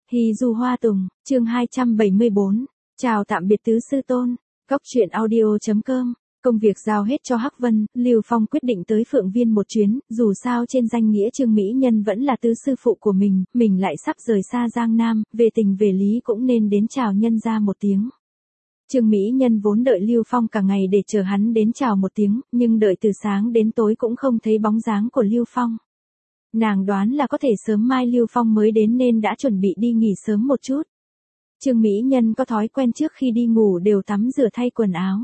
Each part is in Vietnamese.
Hy du hoa tùng, chương 274. Chào tạm biệt tứ sư tôn. Góc truyện audio.com. Công việc giao hết cho Hắc Vân, Lưu Phong quyết định tới Phượng Viên một chuyến, dù sao trên danh nghĩa Trương Mỹ Nhân vẫn là tứ sư phụ của mình lại sắp rời xa Giang Nam, về tình về lý cũng nên đến chào nhân ra một tiếng. Trương Mỹ Nhân vốn đợi Lưu Phong cả ngày để chờ hắn đến chào một tiếng, nhưng đợi từ sáng đến tối cũng không thấy bóng dáng của Lưu Phong. Nàng đoán là có thể sớm mai Lưu Phong mới đến nên đã chuẩn bị đi nghỉ sớm một chút. Trương Mỹ Nhân có thói quen trước khi đi ngủ đều tắm rửa thay quần áo.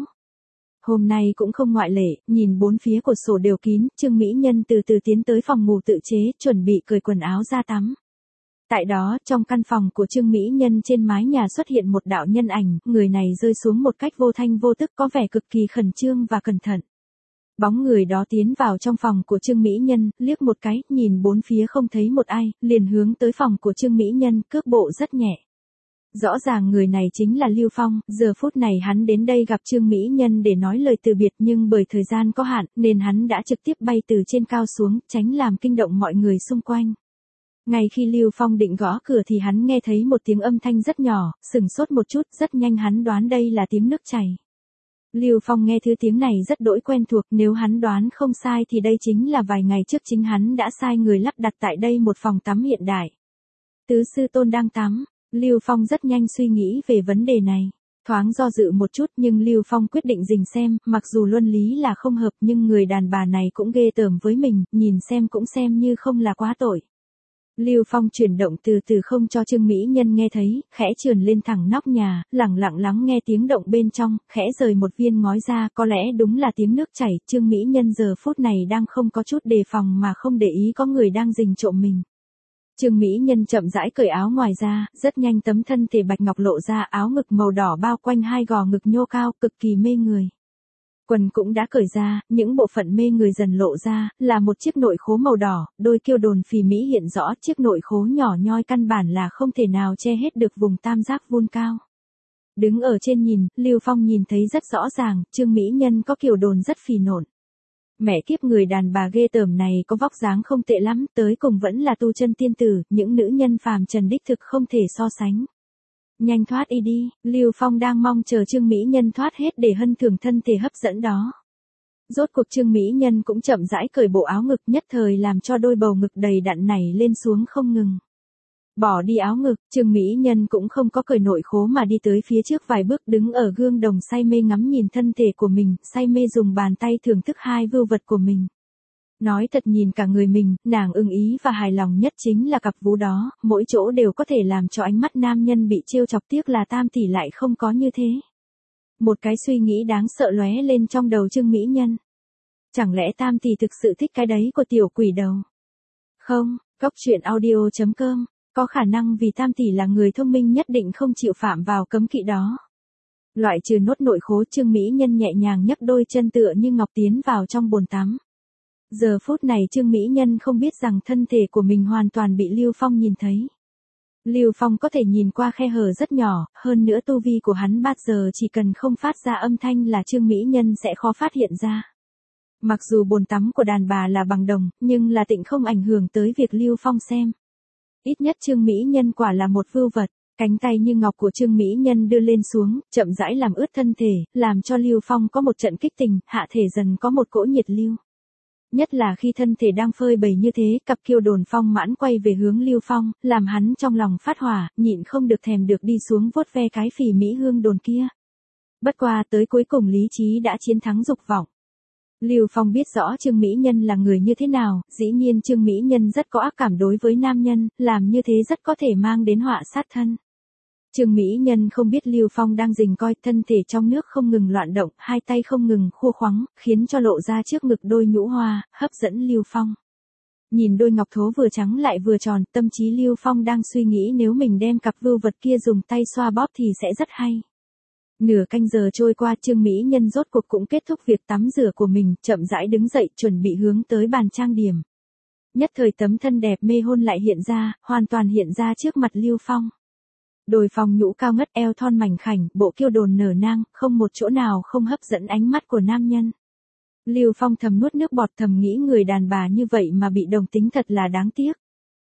Hôm nay cũng không ngoại lệ, nhìn bốn phía cột sổ đều kín, Trương Mỹ Nhân từ từ tiến tới phòng ngủ tự chế, chuẩn bị cởi quần áo ra tắm. Tại đó, trong căn phòng của Trương Mỹ Nhân trên mái nhà xuất hiện một đạo nhân ảnh, người này rơi xuống một cách vô thanh vô tức có vẻ cực kỳ khẩn trương và cẩn thận. Bóng người đó tiến vào trong phòng của Trương Mỹ Nhân, liếc một cái, nhìn bốn phía không thấy một ai, liền hướng tới phòng của Trương Mỹ Nhân, cước bộ rất nhẹ. Rõ ràng người này chính là Lưu Phong, giờ phút này hắn đến đây gặp Trương Mỹ Nhân để nói lời từ biệt nhưng bởi thời gian có hạn nên hắn đã trực tiếp bay từ trên cao xuống, tránh làm kinh động mọi người xung quanh. Ngay khi Lưu Phong định gõ cửa thì hắn nghe thấy một tiếng âm thanh rất nhỏ, sửng sốt một chút, rất nhanh hắn đoán đây là tiếng nước chảy. Lưu Phong nghe thứ tiếng này rất đỗi quen thuộc, nếu hắn đoán không sai thì đây chính là vài ngày trước chính hắn đã sai người lắp đặt tại đây một phòng tắm hiện đại. Tứ sư tôn đang tắm. Lưu Phong rất nhanh suy nghĩ về vấn đề này. Thoáng do dự một chút nhưng Lưu Phong quyết định dừng xem, mặc dù luân lý là không hợp nhưng người đàn bà này cũng ghê tởm với mình, nhìn xem cũng xem như không là quá tội. Lưu Phong chuyển động từ từ không cho Trương Mỹ Nhân nghe thấy, khẽ trườn lên thẳng nóc nhà, lẳng lặng lắng nghe tiếng động bên trong, khẽ rời một viên ngói ra, có lẽ đúng là tiếng nước chảy. Trương Mỹ Nhân giờ phút này đang không có chút đề phòng mà không để ý có người đang rình trộm mình. Trương Mỹ Nhân chậm rãi cởi áo ngoài ra, rất nhanh tấm thân thể bạch ngọc lộ ra, áo ngực màu đỏ bao quanh hai gò ngực nhô cao, cực kỳ mê người. Quần cũng đã cởi ra, những bộ phận mê người dần lộ ra, là một chiếc nội khố màu đỏ, đôi kiêu đồn phì mỹ hiện rõ, chiếc nội khố nhỏ nhoi căn bản là không thể nào che hết được vùng tam giác vuông cao. Đứng ở trên nhìn, Lưu Phong nhìn thấy rất rõ ràng, Trương Mỹ Nhân có kiều đồn rất phì nộn. Mẹ kiếp, người đàn bà ghê tởm này có vóc dáng không tệ lắm, tới cùng vẫn là tu chân tiên tử, những nữ nhân phàm trần đích thực không thể so sánh. Nhanh thoát y đi, Lưu Phong đang mong chờ Trương Mỹ Nhân thoát hết để hân thưởng thân thể hấp dẫn đó. Rốt cuộc Trương Mỹ Nhân cũng chậm rãi cởi bộ áo ngực, nhất thời làm cho đôi bầu ngực đầy đặn này lên xuống không ngừng. Bỏ đi áo ngực, Trương Mỹ Nhân cũng không có cởi nội khố mà đi tới phía trước vài bước, đứng ở gương đồng say mê ngắm nhìn thân thể của mình, say mê dùng bàn tay thưởng thức hai vưu vật của mình. Nói thật, nhìn cả người mình, nàng ưng ý và hài lòng nhất chính là cặp vú đó, mỗi chỗ đều có thể làm cho ánh mắt nam nhân bị trêu chọc, tiếc là Tam tỷ lại không có như thế. Một cái suy nghĩ đáng sợ lóe lên trong đầu Trương Mỹ Nhân. Chẳng lẽ Tam tỷ thực sự thích cái đấy của tiểu quỷ đầu? Không, Góc truyện audio.com. Có khả năng vì Tam tỷ là người thông minh nhất định không chịu phạm vào cấm kỵ đó. Loại trừ nốt nội khố, Trương Mỹ Nhân nhẹ nhàng nhấc đôi chân tựa như ngọc tiến vào trong bồn tắm. Giờ phút này Trương Mỹ Nhân không biết rằng thân thể của mình hoàn toàn bị Lưu Phong nhìn thấy. Lưu Phong có thể nhìn qua khe hở rất nhỏ, hơn nữa tu vi của hắn bát giờ chỉ cần không phát ra âm thanh là Trương Mỹ Nhân sẽ khó phát hiện ra. Mặc dù bồn tắm của đàn bà là bằng đồng, nhưng là tịnh không ảnh hưởng tới việc Lưu Phong xem. Ít nhất Trương Mỹ Nhân quả là một vưu vật. Cánh tay như ngọc của Trương Mỹ Nhân đưa lên xuống, chậm rãi làm ướt thân thể, làm cho Lưu Phong có một trận kích tình, hạ thể dần có một cỗ nhiệt lưu. Nhất là khi thân thể đang phơi bày như thế, cặp kiêu đồn phong mãn quay về hướng Lưu Phong, làm hắn trong lòng phát hỏa, nhịn không được thèm được đi xuống vuốt ve cái phì mỹ hương đồn kia. Bất qua tới cuối cùng lý trí đã chiến thắng dục vọng. Lưu Phong biết rõ Trương Mỹ Nhân là người như thế nào, dĩ nhiên Trương Mỹ Nhân rất có ác cảm đối với nam nhân, làm như thế rất có thể mang đến họa sát thân. Trương Mỹ Nhân không biết Lưu Phong đang rình coi, thân thể trong nước không ngừng loạn động, hai tay không ngừng khua khoắng, khiến cho lộ ra trước ngực đôi nhũ hoa, hấp dẫn Lưu Phong. Nhìn đôi ngọc thố vừa trắng lại vừa tròn, tâm trí Lưu Phong đang suy nghĩ nếu mình đem cặp vưu vật kia dùng tay xoa bóp thì sẽ rất hay. Nửa canh giờ trôi qua, Trương Mỹ Nhân rốt cuộc cũng kết thúc việc tắm rửa của mình, chậm rãi đứng dậy chuẩn bị hướng tới bàn trang điểm. Nhất thời tấm thân đẹp mê hôn lại hiện ra, hoàn toàn hiện ra trước mặt Lưu Phong. Đồi phong nhũ cao ngất, eo thon mảnh khảnh, bộ kiêu đồn nở nang, không một chỗ nào không hấp dẫn ánh mắt của nam nhân. Lưu Phong thầm nuốt nước bọt, thầm nghĩ người đàn bà như vậy mà bị đồng tính thật là đáng tiếc.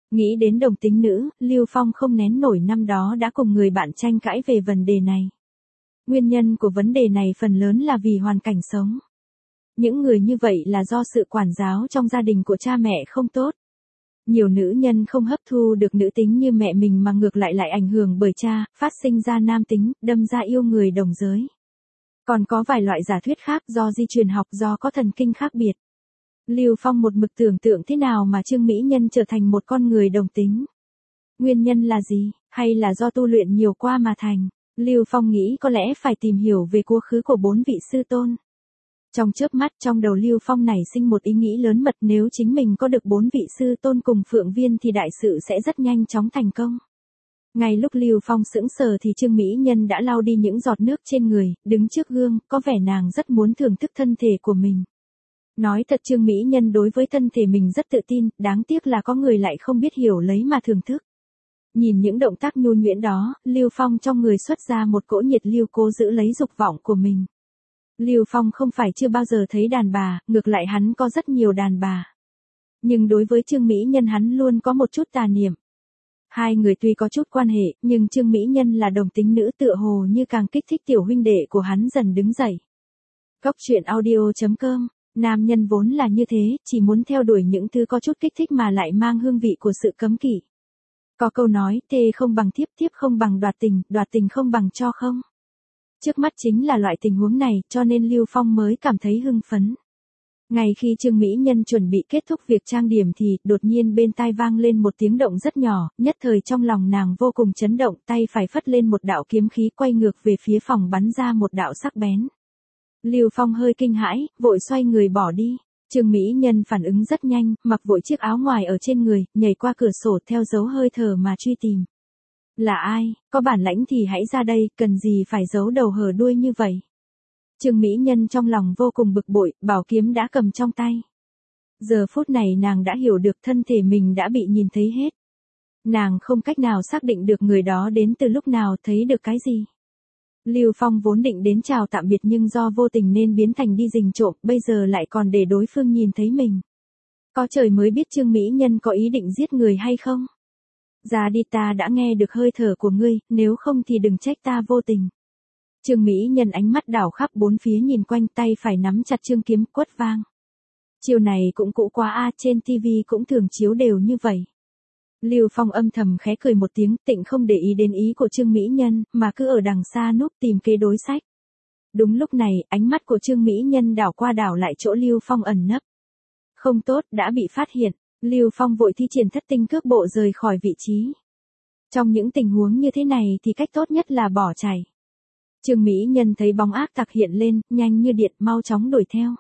Nghĩ đến đồng tính nữ, Lưu Phong không nén nổi năm đó đã cùng người bạn tranh cãi về vấn đề này. Nguyên nhân của vấn đề này phần lớn là vì hoàn cảnh sống. Những người như vậy là do sự quản giáo trong gia đình của cha mẹ không tốt. Nhiều nữ nhân không hấp thu được nữ tính như mẹ mình mà ngược lại ảnh hưởng bởi cha, phát sinh ra nam tính, đâm ra yêu người đồng giới. Còn có vài loại giả thuyết khác do di truyền học, do có thần kinh khác biệt. Lưu Phong một mực tưởng tượng thế nào mà Trương Mỹ Nhân trở thành một con người đồng tính. Nguyên nhân là gì, hay là do tu luyện nhiều qua mà thành? Lưu Phong nghĩ có lẽ phải tìm hiểu về quá khứ của 4 vị sư tôn. Trong chớp mắt trong đầu Lưu Phong nảy sinh một ý nghĩ lớn mật, nếu chính mình có được 4 vị sư tôn cùng Phượng Viên thì đại sự sẽ rất nhanh chóng thành công. Ngay lúc Lưu Phong sững sờ thì Trương Mỹ Nhân đã lau đi những giọt nước trên người, đứng trước gương, có vẻ nàng rất muốn thưởng thức thân thể của mình. Nói thật Trương Mỹ Nhân đối với thân thể mình rất tự tin, đáng tiếc là có người lại không biết hiểu lấy mà thưởng thức. Nhìn những động tác nhu nhuyễn đó, Lưu Phong trong người xuất ra một cỗ nhiệt lưu cố giữ lấy dục vọng của mình. Lưu Phong không phải chưa bao giờ thấy đàn bà, ngược lại hắn có rất nhiều đàn bà. Nhưng đối với Trương Mỹ Nhân hắn luôn có một chút tà niệm. Hai người tuy có chút quan hệ, nhưng Trương Mỹ Nhân là đồng tính nữ, tựa hồ như càng kích thích tiểu huynh đệ của hắn dần đứng dậy. Góc truyện audio.com, nam nhân vốn là như thế, chỉ muốn theo đuổi những thứ có chút kích thích mà lại mang hương vị của sự cấm kỵ. Có câu nói, thê không bằng thiếp, thiếp không bằng đoạt tình không bằng cho không. Trước mắt chính là loại tình huống này, cho nên Lưu Phong mới cảm thấy hưng phấn. Ngay khi Trương Mỹ Nhân chuẩn bị kết thúc việc trang điểm thì, đột nhiên bên tai vang lên một tiếng động rất nhỏ, nhất thời trong lòng nàng vô cùng chấn động, tay phải phất lên một đạo kiếm khí quay ngược về phía phòng bắn ra một đạo sắc bén. Lưu Phong hơi kinh hãi, vội xoay người bỏ đi. Trương Mỹ Nhân phản ứng rất nhanh, mặc vội chiếc áo ngoài ở trên người, nhảy qua cửa sổ theo dấu hơi thở mà truy tìm. Là ai, có bản lãnh thì hãy ra đây, cần gì phải giấu đầu hở đuôi như vậy. Trương Mỹ Nhân trong lòng vô cùng bực bội, bảo kiếm đã cầm trong tay. Giờ phút này nàng đã hiểu được thân thể mình đã bị nhìn thấy hết. Nàng không cách nào xác định được người đó đến từ lúc nào, thấy được cái gì. Lưu Phong vốn định đến chào tạm biệt nhưng do vô tình nên biến thành đi rình trộm, bây giờ lại còn để đối phương nhìn thấy mình. Có trời mới biết Trương Mỹ Nhân có ý định giết người hay không. Ra đi, ta đã nghe được hơi thở của ngươi, nếu không thì đừng trách ta vô tình. Trương Mỹ Nhân ánh mắt đảo khắp bốn phía nhìn quanh, tay phải nắm chặt chương kiếm quất vang. Chiều này cũng cũ quá a, trên TV cũng thường chiếu đều như vậy. Lưu Phong âm thầm khẽ cười một tiếng, tịnh không để ý đến ý của Trương Mỹ Nhân, mà cứ ở đằng xa núp tìm kế đối sách. Đúng lúc này, ánh mắt của Trương Mỹ Nhân đảo qua đảo lại chỗ Lưu Phong ẩn nấp. Không tốt, đã bị phát hiện. Lưu Phong vội thi triển thất tinh cước bộ rời khỏi vị trí. Trong những tình huống như thế này thì cách tốt nhất là bỏ chạy. Trương Mỹ Nhân thấy bóng ác tặc hiện lên, nhanh như điện, mau chóng đuổi theo.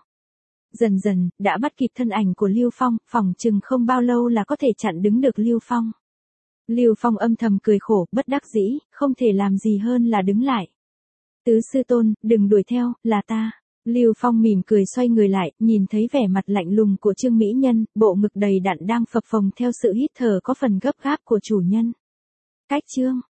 Dần dần, đã bắt kịp thân ảnh của Lưu Phong, phỏng chừng không bao lâu là có thể chặn đứng được Lưu Phong. Lưu Phong âm thầm cười khổ, bất đắc dĩ, không thể làm gì hơn là đứng lại. Tứ sư tôn, đừng đuổi theo, là ta. Lưu Phong mỉm cười xoay người lại, nhìn thấy vẻ mặt lạnh lùng của Trương Mỹ Nhân, bộ ngực đầy đặn đang phập phồng theo sự hít thở có phần gấp gáp của chủ nhân. Cách chương